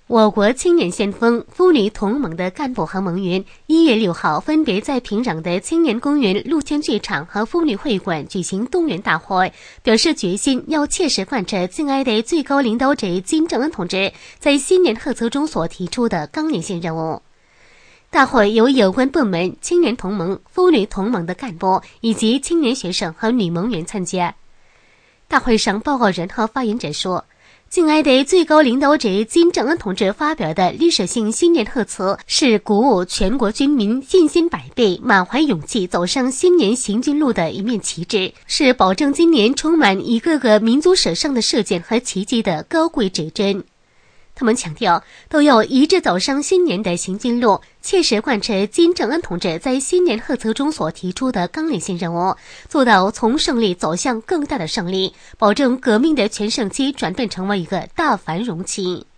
我国青年先锋妇女同盟的干部和盟员1月6号分别在平壤的青年公园、露天剧场和妇女会馆举行动员大会，表示决心要切实贯彻敬爱的最高领导者金正恩同志在新年贺词中所提出的纲领性任务。大会由有关部门、青年同盟、妇女同盟的干部以及青年学生和女盟员参加。大会上，报告人和发言者说，敬爱的最高领导者金正恩同志发表的历史性新年贺词，是鼓舞全国军民信心百倍、满怀勇气走上新年行军路的一面旗帜，是保证今年充满一个个民族史上的事件和奇迹的高贵指针。他们强调，都要一致走上新年的行军路，切实贯彻金正恩同志在新年贺词中所提出的纲领性任务，做到从胜利走向更大的胜利，保证革命的全盛期转变成为一个大繁荣期。